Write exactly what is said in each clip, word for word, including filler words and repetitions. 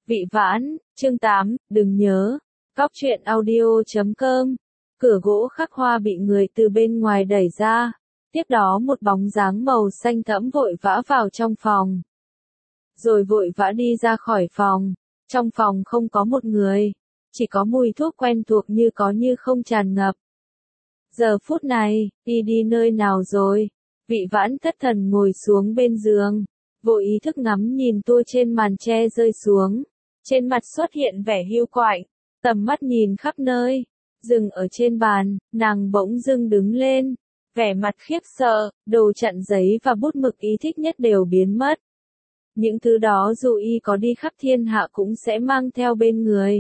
Vị Vãn, chương tám, đừng nhớ. Cóc truyện audio chấm com. Cửa gỗ khắc hoa bị người từ bên ngoài đẩy ra. Tiếp đó một bóng dáng màu xanh thẫm vội vã vào trong phòng. Rồi vội vã đi ra khỏi phòng. Trong phòng không có một người. Chỉ có mùi thuốc quen thuộc như có như không tràn ngập. Giờ phút này, y đi nơi nào rồi? Vị Vãn thất thần ngồi xuống bên giường. Vô ý thức ngắm nhìn tua trên màn tre rơi xuống. Trên mặt xuất hiện vẻ hiu quạnh. Tầm mắt nhìn khắp nơi. Dừng ở trên bàn, nàng bỗng dưng đứng lên. Vẻ mặt khiếp sợ, đồ chặn giấy và bút mực y thích nhất đều biến mất. Những thứ đó dù y có đi khắp thiên hạ cũng sẽ mang theo bên người.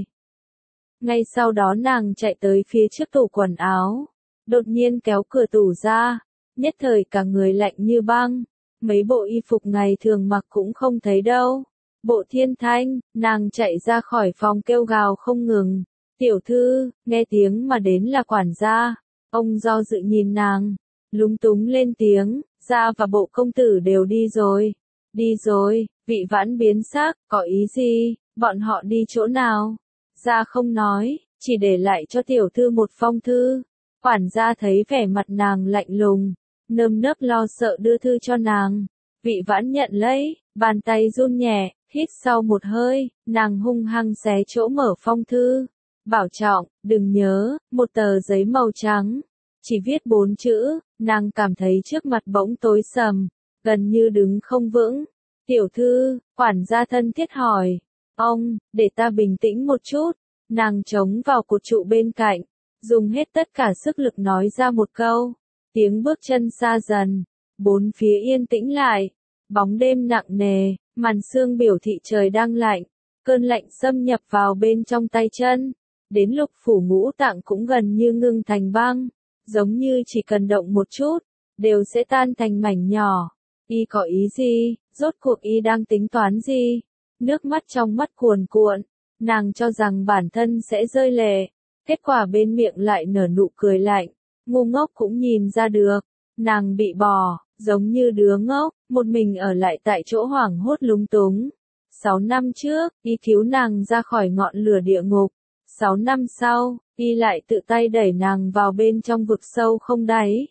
Ngay sau đó nàng chạy tới phía trước tủ quần áo. Đột nhiên kéo cửa tủ ra. Nhất thời cả người lạnh như băng. Mấy bộ y phục ngày thường mặc cũng không thấy đâu. Bộ Thiên Thanh, nàng chạy ra khỏi phòng kêu gào không ngừng. Tiểu thư, nghe tiếng mà đến là quản gia. Ông do dự nhìn nàng, lúng túng lên tiếng, gia và bộ công tử đều đi rồi. Đi rồi, Vị Vãn biến sắc, có ý gì, bọn họ đi chỗ nào? Gia không nói, chỉ để lại cho tiểu thư một phong thư. Quản gia thấy vẻ mặt nàng lạnh lùng, nơm nớp lo sợ đưa thư cho nàng. Vị Vãn nhận lấy, bàn tay run nhẹ, hít sau một hơi, nàng hung hăng xé chỗ mở phong thư. Bảo trọng, đừng nhớ, một tờ giấy màu trắng. Chỉ viết bốn chữ, nàng cảm thấy trước mặt bỗng tối sầm, gần như đứng không vững. Tiểu thư, quản gia thân thiết hỏi. Ông, để ta bình tĩnh một chút. Nàng chống vào cột trụ bên cạnh, dùng hết tất cả sức lực nói ra một câu. Tiếng bước chân xa dần, bốn phía yên tĩnh lại. Bóng đêm nặng nề, màn sương biểu thị trời đang lạnh. Cơn lạnh xâm nhập vào bên trong tay chân. Đến lục phủ ngũ tạng cũng gần như ngưng thành băng. Giống như chỉ cần động một chút, đều sẽ tan thành mảnh nhỏ. Y có ý gì? Rốt cuộc y đang tính toán gì? Nước mắt trong mắt cuồn cuộn. Nàng cho rằng bản thân sẽ rơi lệ. Kết quả bên miệng lại nở nụ cười lạnh. Ngu ngốc cũng nhìn ra được. Nàng bị bỏ, giống như đứa ngốc, một mình ở lại tại chỗ hoảng hốt lúng túng. Sáu năm trước, y cứu nàng ra khỏi ngọn lửa địa ngục. Sáu năm sau, y lại tự tay đẩy nàng vào bên trong vực sâu không đáy.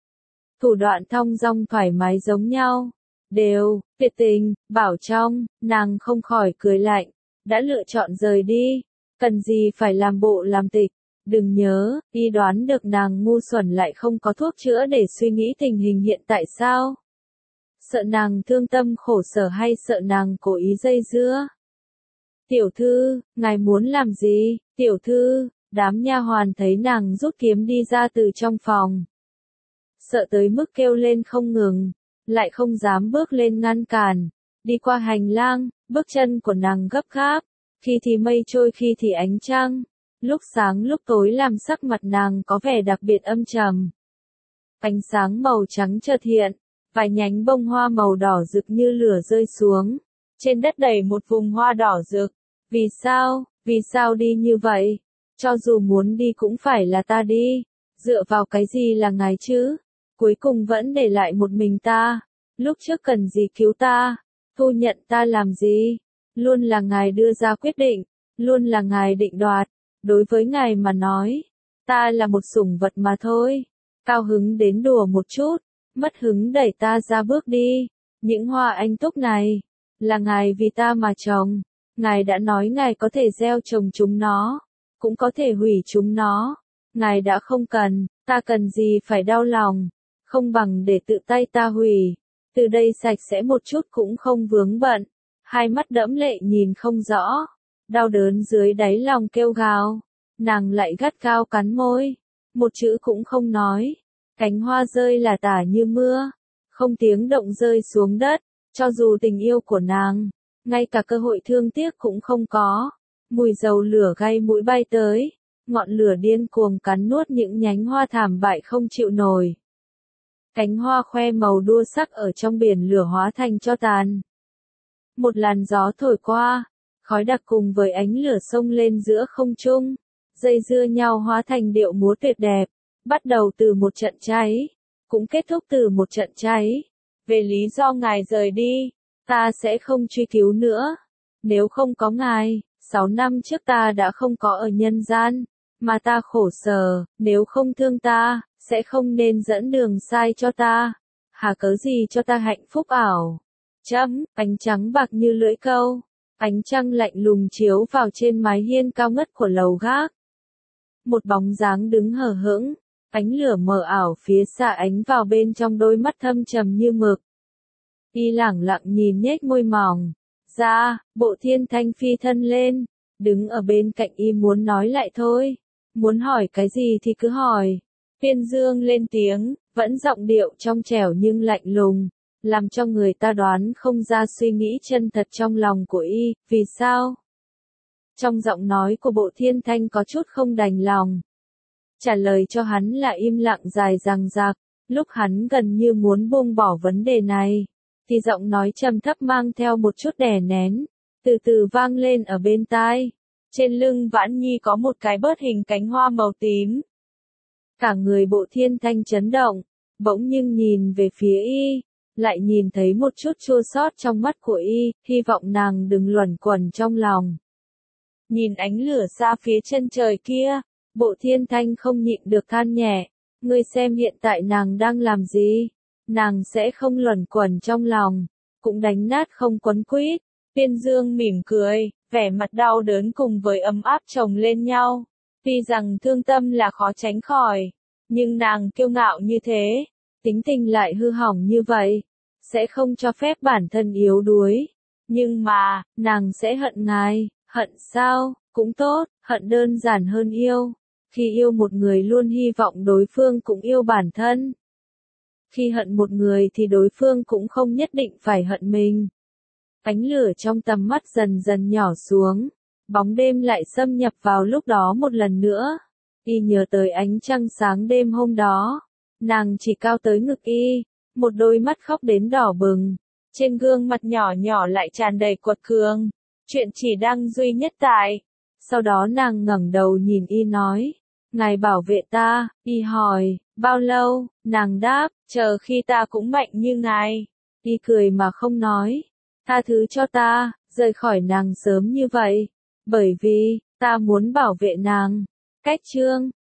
Thủ đoạn thong dong thoải mái giống nhau. Đều, tuyệt tình, bảo trong, nàng không khỏi cười lạnh. Đã lựa chọn rời đi. Cần gì phải làm bộ làm tịch. Đừng nhớ, y đoán được nàng ngu xuẩn lại không có thuốc chữa để suy nghĩ tình hình hiện tại sao? Sợ nàng thương tâm khổ sở hay sợ nàng cố ý dây dưa? Tiểu thư, ngài muốn làm gì? Tiểu thư, đám nha hoàn thấy nàng rút kiếm đi ra từ trong phòng. Sợ tới mức kêu lên không ngừng, lại không dám bước lên ngăn cản. Đi qua hành lang, bước chân của nàng gấp gáp, khi thì mây trôi khi thì ánh trăng. Lúc sáng lúc tối làm sắc mặt nàng có vẻ đặc biệt âm trầm. Ánh sáng màu trắng chợt hiện, vài nhánh bông hoa màu đỏ rực như lửa rơi xuống. Trên đất đầy một vùng hoa đỏ rực. Vì sao, vì sao đi như vậy? Cho dù muốn đi cũng phải là ta đi. Dựa vào cái gì là ngài chứ? Cuối cùng vẫn để lại một mình ta. Lúc trước cần gì cứu ta? Thu nhận ta làm gì? Luôn là ngài đưa ra quyết định. Luôn là ngài định đoạt. Đối với ngài mà nói, ta là một sủng vật mà thôi. Cao hứng đến đùa một chút, mất hứng đẩy ta ra bước đi. Những hoa anh túc này, là ngài vì ta mà trồng. Ngài đã nói ngài có thể gieo trồng chúng nó, cũng có thể hủy chúng nó. Ngài đã không cần, ta cần gì phải đau lòng. Không bằng để tự tay ta hủy. Từ đây sạch sẽ một chút cũng không vướng bận. Hai mắt đẫm lệ nhìn không rõ. Đau đớn dưới đáy lòng kêu gào. Nàng lại gắt gao cắn môi. Một chữ cũng không nói. Cánh hoa rơi là tả như mưa. Không tiếng động rơi xuống đất. Cho dù tình yêu của nàng, ngay cả cơ hội thương tiếc cũng không có. Mùi dầu lửa gay mũi bay tới. Ngọn lửa điên cuồng cắn nuốt những nhánh hoa thảm bại không chịu nổi. Cánh hoa khoe màu đua sắc ở trong biển lửa hóa thành tro tàn. Một làn gió thổi qua. Khói đặc cùng với ánh lửa xông lên giữa không trung, dây dưa nhau hóa thành điệu múa tuyệt đẹp, bắt đầu từ một trận cháy, cũng kết thúc từ một trận cháy. Về lý do ngài rời đi, ta sẽ không truy cứu nữa. nếu không có ngài, sáu năm trước ta đã không có ở nhân gian, mà ta khổ sở, nếu không thương ta, sẽ không nên dẫn đường sai cho ta, hà cớ gì cho ta hạnh phúc ảo. Chấm, ánh trắng bạc như lưỡi câu, ánh trăng lạnh lùng chiếu vào trên mái hiên cao ngất của lầu gác. Một bóng dáng đứng hờ hững, ánh lửa mờ ảo phía xa ánh vào bên trong đôi mắt thâm trầm như mực. Y lẳng lặng nhìn nhếch môi mỏng ra, Bộ Thiên Thanh phi thân lên, đứng ở bên cạnh y muốn nói lại thôi, muốn hỏi cái gì thì cứ hỏi. Tuyên Dương lên tiếng, vẫn giọng điệu trong trẻo nhưng lạnh lùng, làm cho người ta đoán không ra suy nghĩ chân thật trong lòng của y, vì sao? Trong giọng nói của Bộ Thiên Thanh có chút không đành lòng. Trả lời cho hắn là im lặng dài dằng dặc, lúc hắn gần như muốn buông bỏ vấn đề này, thì giọng nói trầm thấp mang theo một chút đè nén, từ từ vang lên ở bên tai. Trên lưng Vãn Nhi có một cái bớt hình cánh hoa màu tím. Cả người Bộ Thiên Thanh chấn động, bỗng nhưng nhìn về phía y, lại nhìn thấy một chút chua xót trong mắt của y, hy vọng nàng đừng luẩn quẩn trong lòng. Nhìn ánh lửa xa phía chân trời kia, Bộ Thiên Thanh không nhịn được than nhẹ, ngươi xem hiện tại nàng đang làm gì, nàng sẽ không luẩn quẩn trong lòng, cũng đánh nát không quấn quýt. Tuyên Dương mỉm cười, vẻ mặt đau đớn cùng với ấm áp chồng lên nhau. Tuy rằng thương tâm là khó tránh khỏi, nhưng nàng kiêu ngạo như thế, tính tình lại hư hỏng như vậy, sẽ không cho phép bản thân yếu đuối. Nhưng mà, nàng sẽ hận ngài, hận sao, cũng tốt, hận đơn giản hơn yêu. Khi yêu một người luôn hy vọng đối phương cũng yêu bản thân. Khi hận một người thì đối phương cũng không nhất định phải hận mình. Ánh lửa trong tầm mắt dần dần nhỏ xuống, bóng đêm lại xâm nhập vào lúc đó một lần nữa. Y nhớ tới ánh trăng sáng đêm hôm đó, nàng chỉ cao tới ngực y, một đôi mắt khóc đến đỏ bừng, trên gương mặt nhỏ nhỏ lại tràn đầy quật cường, chuyện chỉ đang duy nhất tại. Sau đó nàng ngẩng đầu nhìn y nói, ngài bảo vệ ta. Y hỏi, bao lâu? Nàng đáp, chờ khi ta cũng mạnh như ngài. Y cười mà không nói, tha thứ cho ta, rời khỏi nàng sớm như vậy, bởi vì, ta muốn bảo vệ nàng. Cách chương